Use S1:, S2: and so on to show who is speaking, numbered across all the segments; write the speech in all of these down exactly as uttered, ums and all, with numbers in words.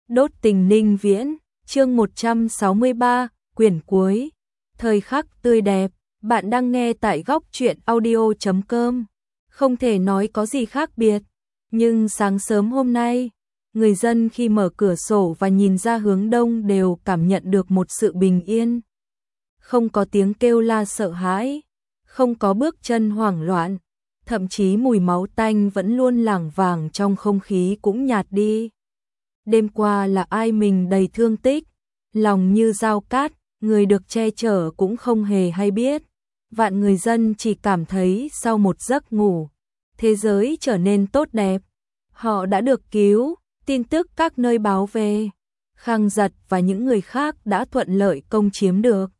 S1: Đốt tình ninh viễn, chương một trăm sáu mươi ba, quyển cuối. Thời khắc tươi đẹp, bạn đang nghe tại góc truyện audio chấm com. Không thể nói có gì khác biệt, nhưng sáng sớm hôm nay, người dân khi mở cửa sổ và nhìn ra hướng đông đều cảm nhận được một sự bình yên. Không có tiếng kêu la sợ hãi, không có bước chân hoảng loạn, thậm chí mùi máu tanh vẫn luôn lảng vảng trong không khí cũng nhạt đi. Đêm qua là ai mình đầy thương tích, lòng như dao cát, người được che chở cũng không hề hay biết. Vạn người dân chỉ cảm thấy sau một giấc ngủ, thế giới trở nên tốt đẹp. Họ đã được cứu, tin tức các nơi báo về. Khang Giật và những người khác đã thuận lợi công chiếm được.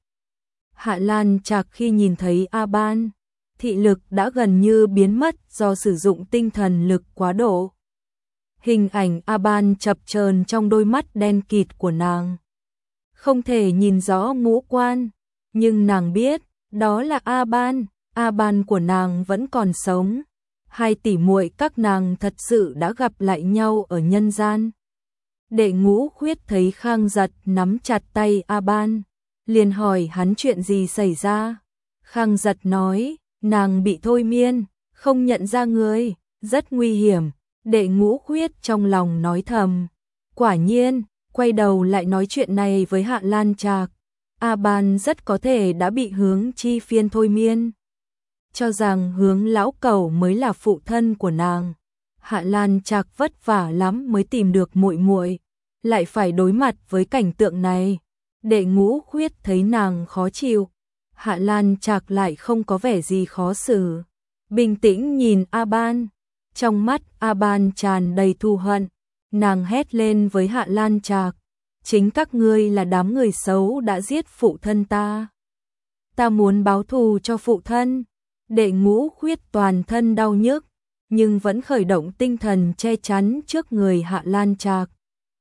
S1: Hạ Lan Trạc khi nhìn thấy A Ban, thị lực đã gần như biến mất do sử dụng tinh thần lực quá độ. Hình ảnh A Ban chập chờn trong đôi mắt đen kịt của nàng. Không thể nhìn rõ ngũ quan, nhưng nàng biết, đó là A Ban, A Ban của nàng vẫn còn sống. Hai tỷ muội các nàng thật sự đã gặp lại nhau ở nhân gian. Đệ Ngũ Khuyết thấy Khang Giật nắm chặt tay A Ban, liền hỏi hắn chuyện gì xảy ra. Khang Giật nói, nàng bị thôi miên, không nhận ra người, rất nguy hiểm. Đệ Ngũ Khuyết trong lòng nói thầm, quả nhiên, quay đầu lại nói chuyện này với Hạ Lan Trạc. A Ban rất có thể đã bị Hướng Chi Phiên thôi miên, cho rằng Hướng lão cẩu mới là phụ thân của nàng. Hạ Lan Trạc vất vả lắm mới tìm được muội muội, lại phải đối mặt với cảnh tượng này. Đệ Ngũ Khuyết thấy nàng khó chịu, Hạ Lan Trạc lại không có vẻ gì khó xử, bình tĩnh nhìn A Ban. Trong mắt A Ban tràn đầy thù hận, nàng hét lên với Hạ Lan Trạc, chính các ngươi là đám người xấu đã giết phụ thân ta. Ta muốn báo thù cho phụ thân. Đệ Ngũ Khuyết toàn thân đau nhức, nhưng vẫn khởi động tinh thần che chắn trước người Hạ Lan Trạc.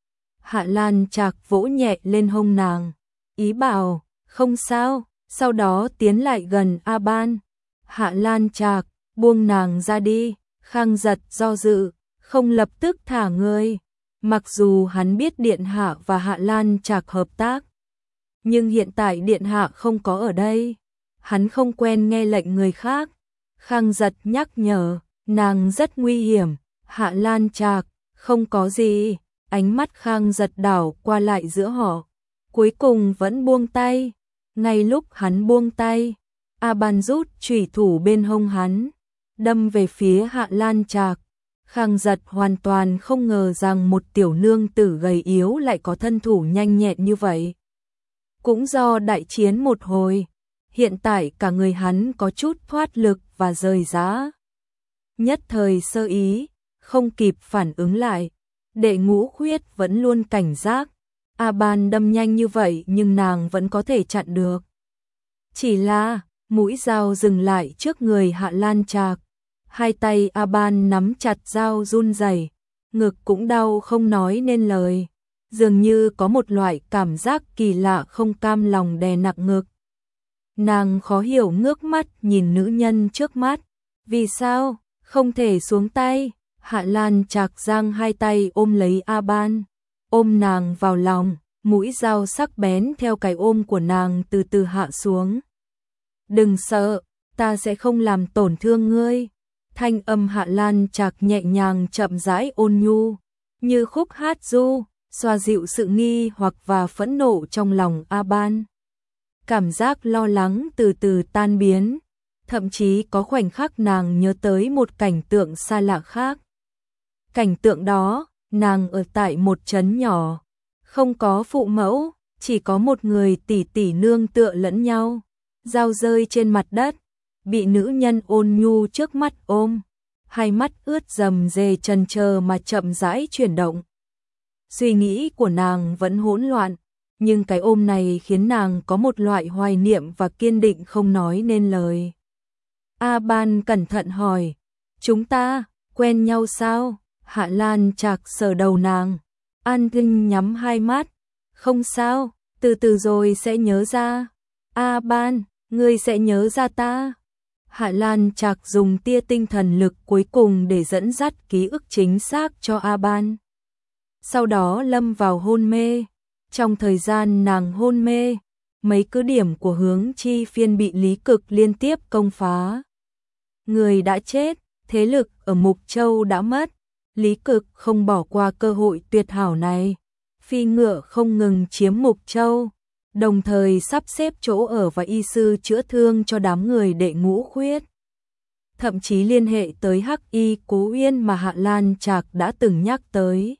S1: Hạ Lan Trạc vỗ nhẹ lên hông nàng, ý bảo, không sao, sau đó tiến lại gần A Ban. Hạ Lan Trạc, buông nàng ra đi. Khang Giật do dự, không lập tức thả người. Mặc dù hắn biết Điện Hạ và Hạ Lan Trạc hợp tác, nhưng hiện tại Điện Hạ không có ở đây, hắn không quen nghe lệnh người khác. Khang Giật nhắc nhở, nàng rất nguy hiểm. Hạ Lan Trạc, không có gì. Ánh mắt Khang Giật đảo qua lại giữa họ, cuối cùng vẫn buông tay. Ngay lúc hắn buông tay, A Ban rút chủy thủ bên hông hắn, đâm về phía Hạ Lan Trạc. Khang Giật hoàn toàn không ngờ rằng một tiểu nương tử gầy yếu lại có thân thủ nhanh nhẹn như vậy. Cũng do đại chiến một hồi, hiện tại cả người hắn có chút thoát lực và rời giá. Nhất thời sơ ý, không kịp phản ứng lại. Đệ Ngũ Khuyết vẫn luôn cảnh giác. A Ban đâm nhanh như vậy nhưng nàng vẫn có thể chặn được. Chỉ là, mũi dao dừng lại trước người Hạ Lan Trạc. Hai tay A Ban nắm chặt dao run rẩy, ngực cũng đau không nói nên lời. Dường như có một loại cảm giác kỳ lạ không cam lòng đè nặng ngực. Nàng khó hiểu ngước mắt nhìn nữ nhân trước mắt. Vì sao, không thể xuống tay? Hạ Lan Trạc giang hai tay ôm lấy A Ban, ôm nàng vào lòng, mũi dao sắc bén theo cái ôm của nàng từ từ hạ xuống. Đừng sợ, ta sẽ không làm tổn thương ngươi. Thanh âm Hạ Lan Trạc nhẹ nhàng chậm rãi ôn nhu, như khúc hát du, xoa dịu sự nghi hoặc và phẫn nộ trong lòng A Ban. Cảm giác lo lắng từ từ tan biến, thậm chí có khoảnh khắc nàng nhớ tới một cảnh tượng xa lạ khác. Cảnh tượng đó, nàng ở tại một trấn nhỏ, không có phụ mẫu, chỉ có một người tỷ tỷ nương tựa lẫn nhau, dao rơi trên mặt đất, bị nữ nhân ôn nhu trước mắt ôm, hai mắt ướt rầm rề chần chờ mà chậm rãi chuyển động. Suy nghĩ của nàng vẫn hỗn loạn, nhưng cái ôm này khiến nàng có một loại hoài niệm và kiên định không nói nên lời. A Ban cẩn thận hỏi, chúng ta quen nhau sao? Hạ Lan Trạc sờ đầu nàng, An Kinh nhắm hai mắt, không sao, từ từ rồi sẽ nhớ ra. A Ban, ngươi sẽ nhớ ra ta. Hạ Lan Trạc dùng tia tinh thần lực cuối cùng để dẫn dắt ký ức chính xác cho A Ban. sau đó lâm vào hôn mê. Trong thời gian nàng hôn mê, mấy cứ điểm của Hướng Chi Phiên bị Lý Cực liên tiếp công phá. Người đã chết, thế lực ở Mục Châu đã mất. Lý Cực không bỏ qua cơ hội tuyệt hảo này, phi ngựa không ngừng chiếm Mục Châu, đồng thời sắp xếp chỗ ở và y sư chữa thương cho đám người Đệ Ngũ Khuyết. Thậm chí liên hệ tới Hắc Y Cố Uyên mà Hạ Lan Trạc đã từng nhắc tới.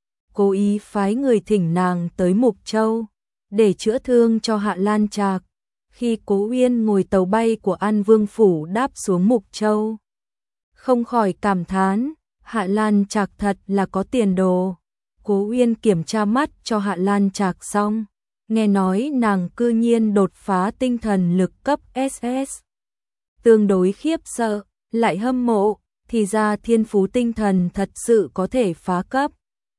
S1: Cố ý phái người thỉnh nàng tới Mục Châu để chữa thương cho Hạ Lan Trạc. Khi Cố Uyên ngồi tàu bay của An Vương Phủ đáp xuống Mục Châu, không khỏi cảm thán, Hạ Lan Trạc thật là có tiền đồ. Cố Uyên kiểm tra mắt cho Hạ Lan Trạc xong, nghe nói nàng cư nhiên đột phá tinh thần lực cấp ét ét. Tương đối khiếp sợ, lại hâm mộ, thì ra thiên phú tinh thần thật sự có thể phá cấp.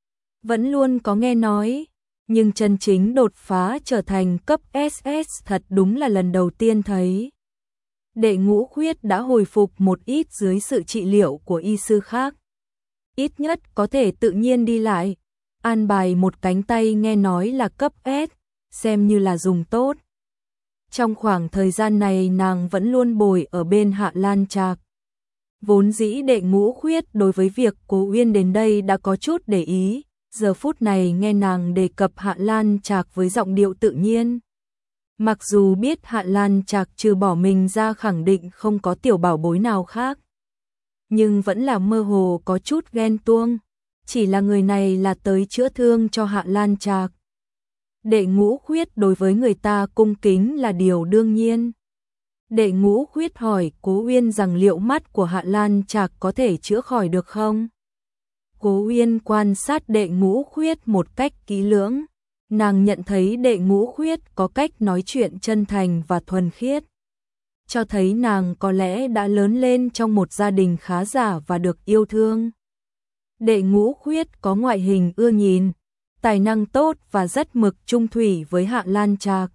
S1: Vẫn luôn có nghe nói, nhưng chân chính đột phá trở thành cấp ét ét thật đúng là lần đầu tiên thấy. Đệ Ngũ Khuyết đã hồi phục một ít dưới sự trị liệu của y sư khác. Ít nhất có thể tự nhiên đi lại. An bài một cánh tay nghe nói là cấp S, xem như là dùng tốt. Trong khoảng thời gian này nàng vẫn luôn bồi ở bên Hạ Lan Trạc. Vốn dĩ Đệ Ngũ Khuyết đối với việc Cố Uyên đến đây đã có chút để ý, giờ phút này nghe nàng đề cập Hạ Lan Trạc với giọng điệu tự nhiên. Mặc dù biết Hạ Lan Trạc trừ bỏ mình ra khẳng định không có tiểu bảo bối nào khác, nhưng vẫn là mơ hồ có chút ghen tuông, chỉ là người này là tới chữa thương cho Hạ Lan Trạc. Đệ Ngũ Khuyết đối với người ta cung kính là điều đương nhiên. Đệ Ngũ Khuyết hỏi Cố Uyên rằng liệu mắt của Hạ Lan Trạc có thể chữa khỏi được không? Cố Uyên quan sát Đệ Ngũ Khuyết một cách kỹ lưỡng, nàng nhận thấy Đệ Ngũ Khuyết có cách nói chuyện chân thành và thuần khiết, cho thấy nàng có lẽ đã lớn lên trong một gia đình khá giả và được yêu thương. Đệ Ngũ Khuyết có ngoại hình ưa nhìn, tài năng tốt và rất mực trung thủy với Hạ Lan Trạc.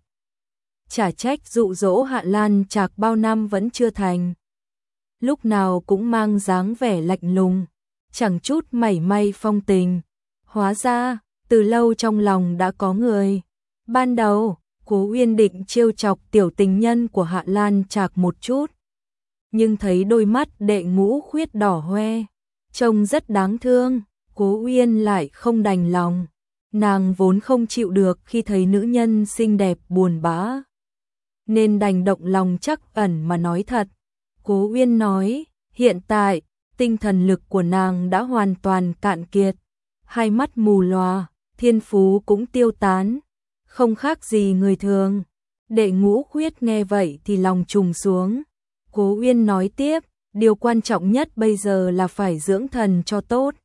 S1: Chả trách dụ dỗ Hạ Lan Trạc bao năm vẫn chưa thành. Lúc nào cũng mang dáng vẻ lạnh lùng, chẳng chút mảy may phong tình. Hóa ra, từ lâu trong lòng đã có người. Ban đầu, Cố Uyên định trêu chọc tiểu tình nhân của Hạ Lan Trạc một chút, nhưng thấy đôi mắt Đệ Ngũ Khuyết đỏ hoe, trông rất đáng thương, Cố Uyên lại không đành lòng. Nàng vốn không chịu được khi thấy nữ nhân xinh đẹp buồn bã, nên đành động lòng trắc ẩn mà nói thật. Cố Uyên nói, hiện tại, tinh thần lực của nàng đã hoàn toàn cạn kiệt, hai mắt mù lòa, thiên phú cũng tiêu tán, không khác gì người thường. Đệ Ngũ Khuyết nghe vậy thì lòng trùng xuống. Cố Uyên nói tiếp, điều quan trọng nhất bây giờ là phải dưỡng thần cho tốt,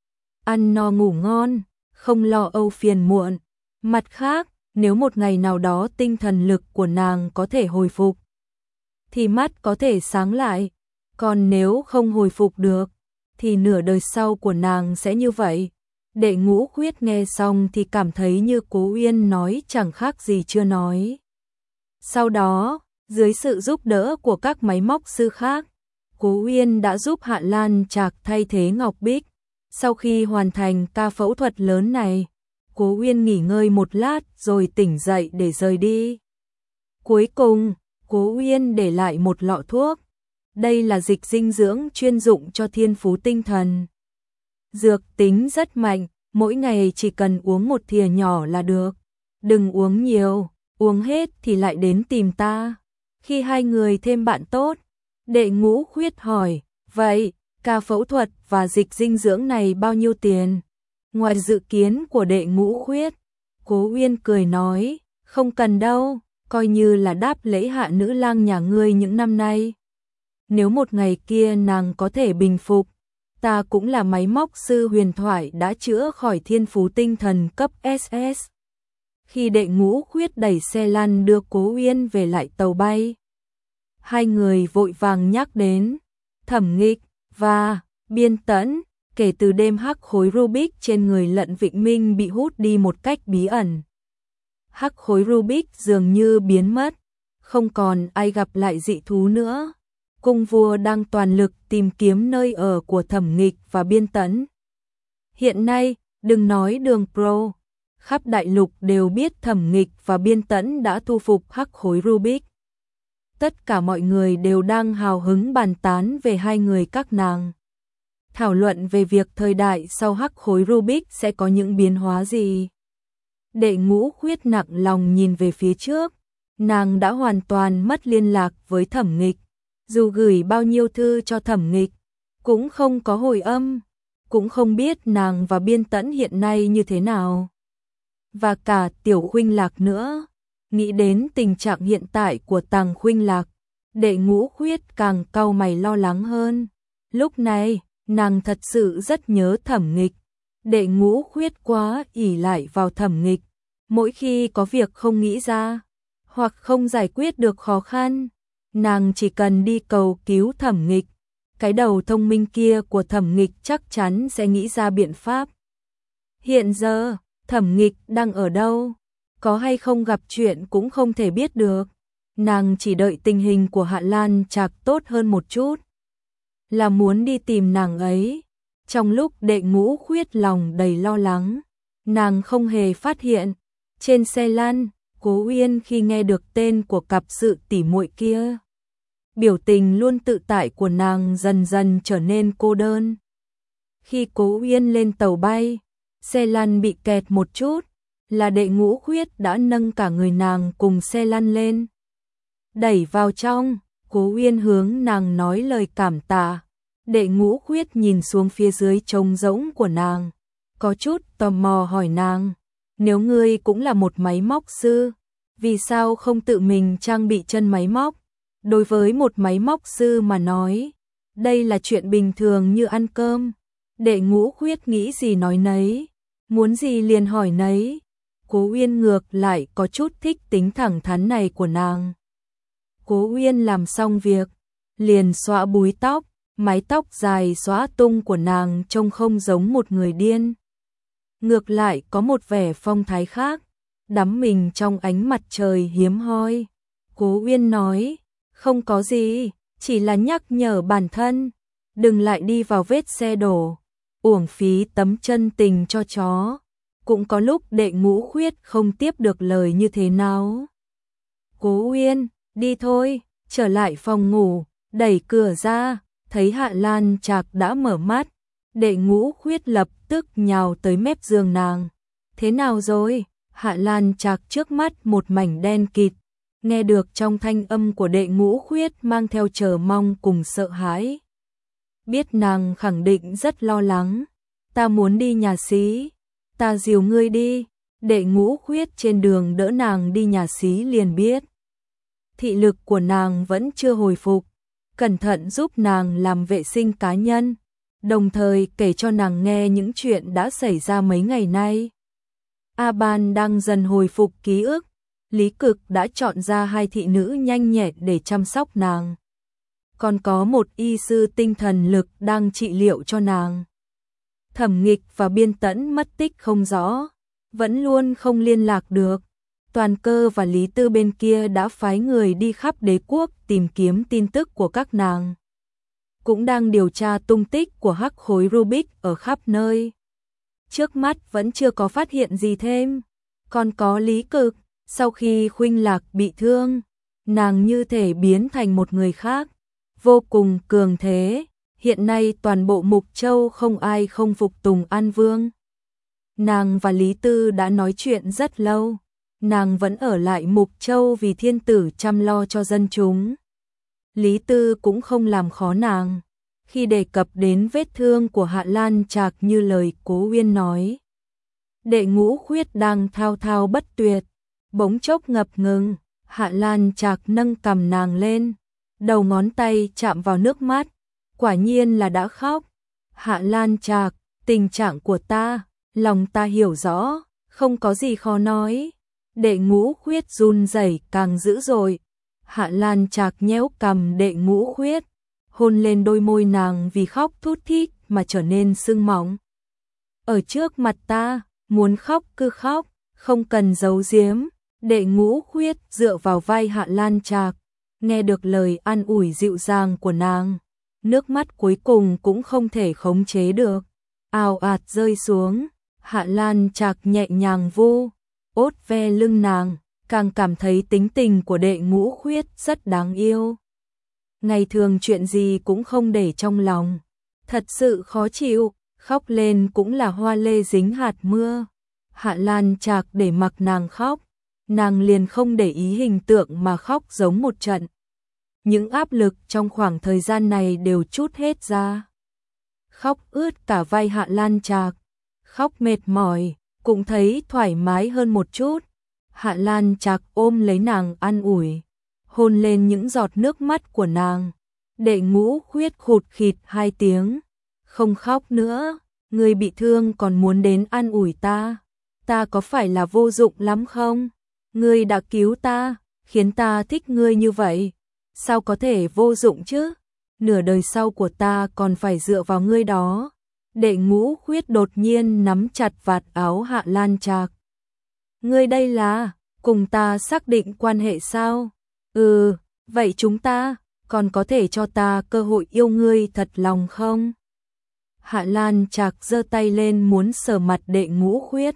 S1: ăn no ngủ ngon, không lo âu phiền muộn. Mặt khác, nếu một ngày nào đó tinh thần lực của nàng có thể hồi phục, thì mắt có thể sáng lại, còn nếu không hồi phục được, thì nửa đời sau của nàng sẽ như vậy. Đệ Ngũ Khuyết nghe xong thì cảm thấy như Cố Uyên nói chẳng khác gì chưa nói. Sau đó, dưới sự giúp đỡ của các máy móc sư khác, Cố Uyên đã giúp Hạ Lan Trạc thay thế Ngọc Bích. Sau khi hoàn thành ca phẫu thuật lớn này, Cố Uyên nghỉ ngơi một lát rồi tỉnh dậy để rời đi. Cuối cùng, Cố Uyên để lại một lọ thuốc. Đây là dịch dinh dưỡng chuyên dụng cho thiên phú tinh thần. Dược tính rất mạnh, mỗi ngày chỉ cần uống một thìa nhỏ là được. Đừng uống nhiều, uống hết thì lại đến tìm ta. Khi hai người thêm bạn tốt, Đệ Ngũ Khuyết hỏi, vậy, ca phẫu thuật và dịch dinh dưỡng này bao nhiêu tiền? Ngoài dự kiến của Đệ Ngũ Khuyết, Cố Uyên cười nói, không cần đâu, coi như là đáp lễ Hạ nữ lang nhà ngươi những năm nay. Nếu một ngày kia nàng có thể bình phục, ta cũng là máy móc sư huyền thoại đã chữa khỏi thiên phú tinh thần cấp ét ét. Khi Đệ Ngũ Khuyết đẩy xe lăn đưa Cố Uyên về lại tàu bay, hai người vội vàng nhắc đến Thẩm Nghịch và Biên Tẫn. Kể từ đêm hắc khối Rubik trên người Lận Vịnh Minh bị hút đi một cách bí ẩn, hắc khối Rubik dường như biến mất, không còn ai gặp lại dị thú nữa. Cung vua đang toàn lực tìm kiếm nơi ở của Thẩm Nghịch và Biên Tẫn. Hiện nay, Đừng nói Đường Pro, khắp đại lục đều biết Thẩm Nghịch và Biên Tẫn đã thu phục hắc khối Rubik. Tất cả mọi người đều đang hào hứng bàn tán về hai người các nàng. Thảo luận về việc thời đại sau hắc khối Rubik sẽ có những biến hóa gì. Đệ Ngũ Khuyết nặng lòng nhìn về phía trước, nàng đã hoàn toàn mất liên lạc với Thẩm Nghịch, dù gửi bao nhiêu thư cho Thẩm Nghịch, cũng không có hồi âm, cũng không biết nàng và Biên Tẫn hiện nay như thế nào. Và cả Tiểu Khuynh Lạc nữa, nghĩ đến tình trạng hiện tại của Tàng Khuynh Lạc, Đệ Ngũ Khuyết càng cau mày lo lắng hơn. Lúc này, nàng thật sự rất nhớ Thẩm Nghịch. Đệ Ngũ Khuyết quá ỷ lại vào Thẩm Nghịch, mỗi khi có việc không nghĩ ra, hoặc không giải quyết được khó khăn, nàng chỉ cần đi cầu cứu Thẩm Nghịch. Cái đầu thông minh kia của Thẩm Nghịch chắc chắn sẽ nghĩ ra biện pháp. Hiện giờ, Thẩm Nghịch đang ở đâu? Có hay không gặp chuyện cũng không thể biết được. Nàng chỉ đợi tình hình của Hạ Lan Trạc tốt hơn một chút, là muốn đi tìm nàng ấy. Trong lúc Đệ Ngũ Khuyết lòng đầy lo lắng, nàng không hề phát hiện, trên xe lăn, Cố Uyên khi nghe được tên của cặp sự tỉ muội kia, biểu tình luôn tự tại của nàng dần dần trở nên cô đơn. Khi Cố Uyên lên tàu bay, xe lăn bị kẹt một chút, là Đệ Ngũ Khuyết đã nâng cả người nàng cùng xe lăn lên, đẩy vào trong. Cố Uyên hướng nàng nói lời cảm tạ. Đệ Ngũ Khuyết nhìn xuống phía dưới trống rỗng của nàng, có chút tò mò hỏi nàng, nếu ngươi cũng là một máy móc sư, vì sao không tự mình trang bị chân máy móc? Đối với một máy móc sư mà nói, đây là chuyện bình thường như ăn cơm. Đệ Ngũ Khuyết nghĩ gì nói nấy, muốn gì liền hỏi nấy. Cố Uyên ngược lại có chút thích tính thẳng thắn này của nàng. Cố Uyên làm xong việc, liền xõa búi tóc, mái tóc dài xõa tung của nàng trông không giống một người điên. Ngược lại có một vẻ phong thái khác, đắm mình trong ánh mặt trời hiếm hoi. Cố Uyên nói, không có gì, chỉ là nhắc nhở bản thân, đừng lại đi vào vết xe đổ, uổng phí tấm chân tình cho chó. Cũng có lúc Đệ Ngũ Khuyết không tiếp được lời như thế nào. Cố Uyên, đi thôi, trở lại phòng ngủ, đẩy cửa ra, thấy Hạ Lan Trạc đã mở mắt. Đệ Ngũ Khuyết lập tức nhào tới mép giường nàng. Thế nào rồi? Hạ Lan Trạc trước mắt một mảnh đen kịt, nghe được trong thanh âm của Đệ Ngũ Khuyết mang theo chờ mong cùng sợ hãi. Biết nàng khẳng định rất lo lắng. Ta muốn đi nhà xí, ta dìu ngươi đi. Đệ Ngũ Khuyết trên đường đỡ nàng đi nhà xí liền biết thị lực của nàng vẫn chưa hồi phục, cẩn thận giúp nàng làm vệ sinh cá nhân, đồng thời kể cho nàng nghe những chuyện đã xảy ra mấy ngày nay. A Ban đang dần hồi phục ký ức, Lý Cực đã chọn ra hai thị nữ nhanh nhẹn để chăm sóc nàng. Còn có một y sư tinh thần lực đang trị liệu cho nàng. Thẩm Nghịch và Biên Tẫn mất tích không rõ, vẫn luôn không liên lạc được. Toàn Cơ và Lý Tư bên kia đã phái người đi khắp đế quốc tìm kiếm tin tức của các nàng. Cũng đang điều tra tung tích của hắc khối Rubik ở khắp nơi. Trước mắt vẫn chưa có phát hiện gì thêm. Còn có Lý Cực, sau khi Khuynh Lạc bị thương, nàng như thể biến thành một người khác, vô cùng cường thế. Hiện nay toàn bộ Mục Châu không ai không phục tùng An Vương. Nàng và Lý Tư đã nói chuyện rất lâu. Nàng vẫn ở lại Mục Châu vì thiên tử chăm lo cho dân chúng. Lý Tư cũng không làm khó nàng. Khi đề cập đến vết thương của Hạ Lan Trạc như lời Cố Uyên nói. Đệ Ngũ Khuyết đang thao thao bất tuyệt, bỗng chốc ngập ngừng. Hạ Lan Trạc nâng cằm nàng lên, đầu ngón tay chạm vào nước mắt. Quả nhiên là đã khóc. Hạ Lan Trạc, tình trạng của ta, lòng ta hiểu rõ, không có gì khó nói. Đệ Ngũ Khuyết run rẩy càng dữ dội. Hạ Lan Trạc nhéo cằm Đệ Ngũ Khuyết, hôn lên đôi môi nàng vì khóc thút thít mà trở nên sưng mỏng. Ở trước mặt ta, muốn khóc cứ khóc, không cần giấu giếm. Đệ Ngũ Khuyết dựa vào vai Hạ Lan Trạc, nghe được lời an ủi dịu dàng của nàng, nước mắt cuối cùng cũng không thể khống chế được, ào ạt rơi xuống. Hạ Lan Trạc nhẹ nhàng vu ốt ve lưng nàng, càng cảm thấy tính tình của Đệ Ngũ Khuyết rất đáng yêu. Ngày thường chuyện gì cũng không để trong lòng, thật sự khó chịu, khóc lên cũng là hoa lê dính hạt mưa. Hạ Lan Trạc để mặc nàng khóc, nàng liền không để ý hình tượng mà khóc giống một trận. Những áp lực trong khoảng thời gian này đều trút hết ra. Khóc ướt cả vai Hạ Lan Trạc, khóc mệt mỏi, cũng thấy thoải mái hơn một chút. Hạ Lan Trạc ôm lấy nàng an ủi, hôn lên những giọt nước mắt của nàng. Đệ Ngũ Khuyết khụt khịt hai tiếng, không khóc nữa, ngươi bị thương còn muốn đến an ủi ta, ta có phải là vô dụng lắm không? Ngươi đã cứu ta, khiến ta thích ngươi như vậy, sao có thể vô dụng chứ? Nửa đời sau của ta còn phải dựa vào ngươi đó. Đệ Ngũ Khuyết đột nhiên nắm chặt vạt áo Hạ Lan Trạc. Ngươi đây là cùng ta xác định quan hệ sao? Ừ, vậy chúng ta còn có thể cho ta cơ hội yêu ngươi thật lòng không? Hạ Lan Trạc giơ tay lên muốn sờ mặt Đệ Ngũ Khuyết.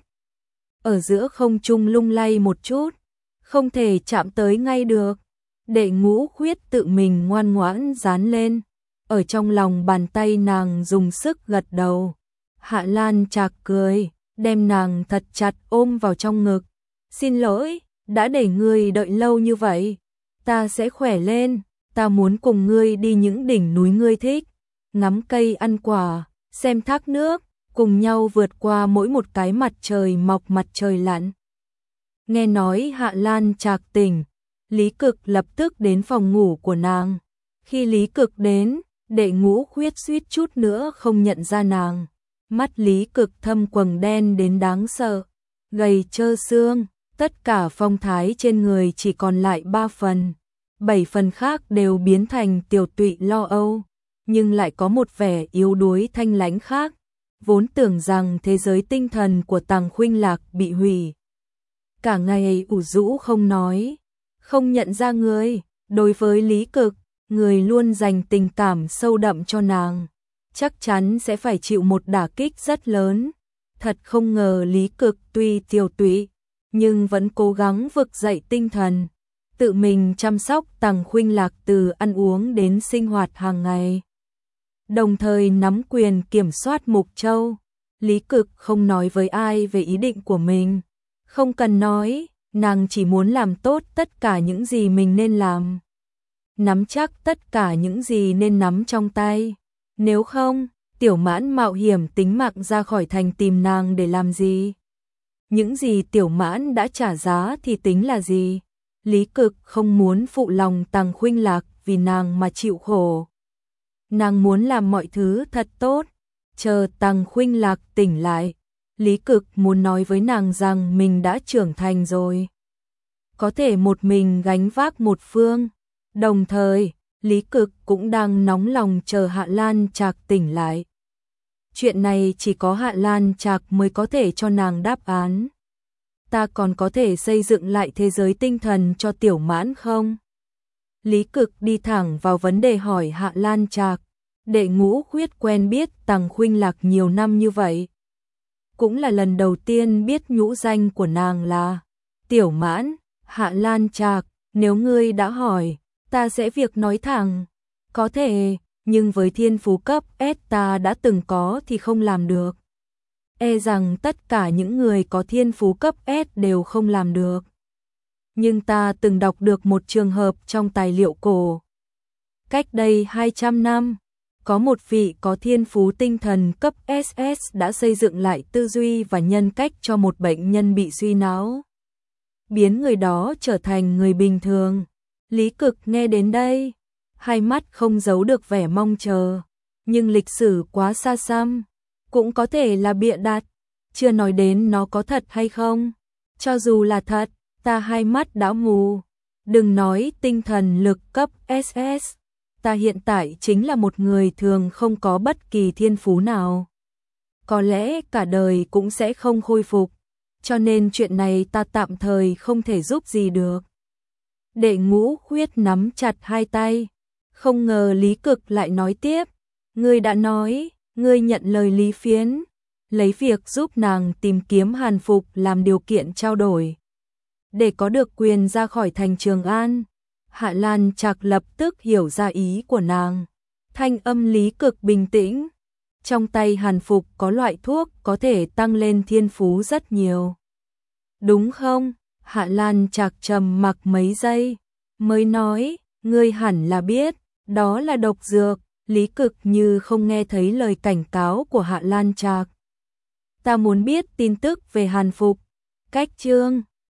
S1: Ở giữa không trung lung lay một chút, không thể chạm tới ngay được. Đệ Ngũ Khuyết tự mình ngoan ngoãn dán lên, ở trong lòng bàn tay nàng dùng sức gật đầu. Hạ Lan Trạc cười, đem nàng thật chặt ôm vào trong ngực. Xin lỗi, đã để ngươi đợi lâu như vậy. Ta sẽ khỏe lên, ta muốn cùng ngươi đi những đỉnh núi ngươi thích, ngắm cây ăn quả, xem thác nước, cùng nhau vượt qua mỗi một cái mặt trời mọc mặt trời lặn. Nghe nói Hạ Lan Trạc tỉnh, Lý Cực lập tức đến phòng ngủ của nàng. Khi Lý Cực đến, Đệ Ngũ Khuyết suýt chút nữa không nhận ra nàng. Mắt Lý Cực thâm quầng đen đến đáng sợ, gầy trơ xương, tất cả phong thái trên người chỉ còn lại ba phần. Bảy phần khác đều biến thành tiểu tụy lo âu, nhưng lại có một vẻ yếu đuối thanh lãnh khác. Vốn tưởng rằng thế giới tinh thần của Tằng Khuynh Lạc bị hủy. Cả ngày ủ rũ không nói, không nhận ra người. Đối với Lý Cực, người luôn dành tình cảm sâu đậm cho nàng, chắc chắn sẽ phải chịu một đả kích rất lớn. Thật không ngờ Lý Cực tuy tiểu tụy, nhưng vẫn cố gắng vực dậy tinh thần, tự mình chăm sóc Tằng Khuynh Lạc từ ăn uống đến sinh hoạt hàng ngày. Đồng thời nắm quyền kiểm soát Mục Châu. Lý Cực không nói với ai về ý định của mình. Không cần nói, nàng chỉ muốn làm tốt tất cả những gì mình nên làm. Nắm chắc tất cả những gì nên nắm trong tay. Nếu không, Tiểu Mãn mạo hiểm tính mạng ra khỏi thành tìm nàng để làm gì? Những gì Tiểu Mãn đã trả giá thì tính là gì? Lý Cực không muốn phụ lòng Tằng Khuynh Lạc vì nàng mà chịu khổ. Nàng muốn làm mọi thứ thật tốt, chờ Tằng Khuynh Lạc tỉnh lại. Lý Cực muốn nói với nàng rằng mình đã trưởng thành rồi, có thể một mình gánh vác một phương. Đồng thời, Lý Cực cũng đang nóng lòng chờ Hạ Lan Trạc tỉnh lại. Chuyện này chỉ có Hạ Lan Trạc mới có thể cho nàng đáp án. Ta còn có thể xây dựng lại thế giới tinh thần cho Tiểu Mãn không? Lý Cực đi thẳng vào vấn đề hỏi Hạ Lan Trạc. Đệ Ngũ Khuyết quen biết Tằng Khuynh Lạc nhiều năm như vậy, cũng là lần đầu tiên biết nhũ danh của nàng là Tiểu Mãn. Hạ Lan Trạc, nếu ngươi đã hỏi, ta sẽ việc nói thẳng. Có thể, nhưng với thiên phú cấp S ta đã từng có thì không làm được. E rằng tất cả những người có thiên phú cấp S đều không làm được. Nhưng ta từng đọc được một trường hợp trong tài liệu cổ. Cách đây hai trăm năm, có một vị có thiên phú tinh thần cấp ét ét đã xây dựng lại tư duy và nhân cách cho một bệnh nhân bị suy não, biến người đó trở thành người bình thường. Lý Cực nghe đến đây, hai mắt không giấu được vẻ mong chờ, nhưng lịch sử quá xa xăm, cũng có thể là bịa đặt, chưa nói đến nó có thật hay không. Cho dù là thật, ta hai mắt đã mù. Đừng nói tinh thần lực cấp ét ét, ta hiện tại chính là một người thường không có bất kỳ thiên phú nào. Có lẽ cả đời cũng sẽ không khôi phục, cho nên chuyện này ta tạm thời không thể giúp gì được. Đệ Ngũ Khuyết nắm chặt hai tay, không ngờ Lý Cực lại nói tiếp. Ngươi đã nói, ngươi nhận lời Lý Phiến, lấy việc giúp nàng tìm kiếm Hàn Phục làm điều kiện trao đổi. Để có được quyền ra khỏi thành Trường An, Hạ Lan Trạc lập tức hiểu ra ý của nàng. Thanh âm Lý Cực bình tĩnh. Trong tay Hàn Phục có loại thuốc có thể tăng lên thiên phú rất nhiều. Đúng không? Hạ Lan Trạc trầm mặc mấy giây, mới nói, ngươi hẳn là biết, đó là độc dược. Lý Cực như không nghe thấy lời cảnh cáo của Hạ Lan Trạc. Ta muốn biết tin tức về Hàn Phục. Cách chương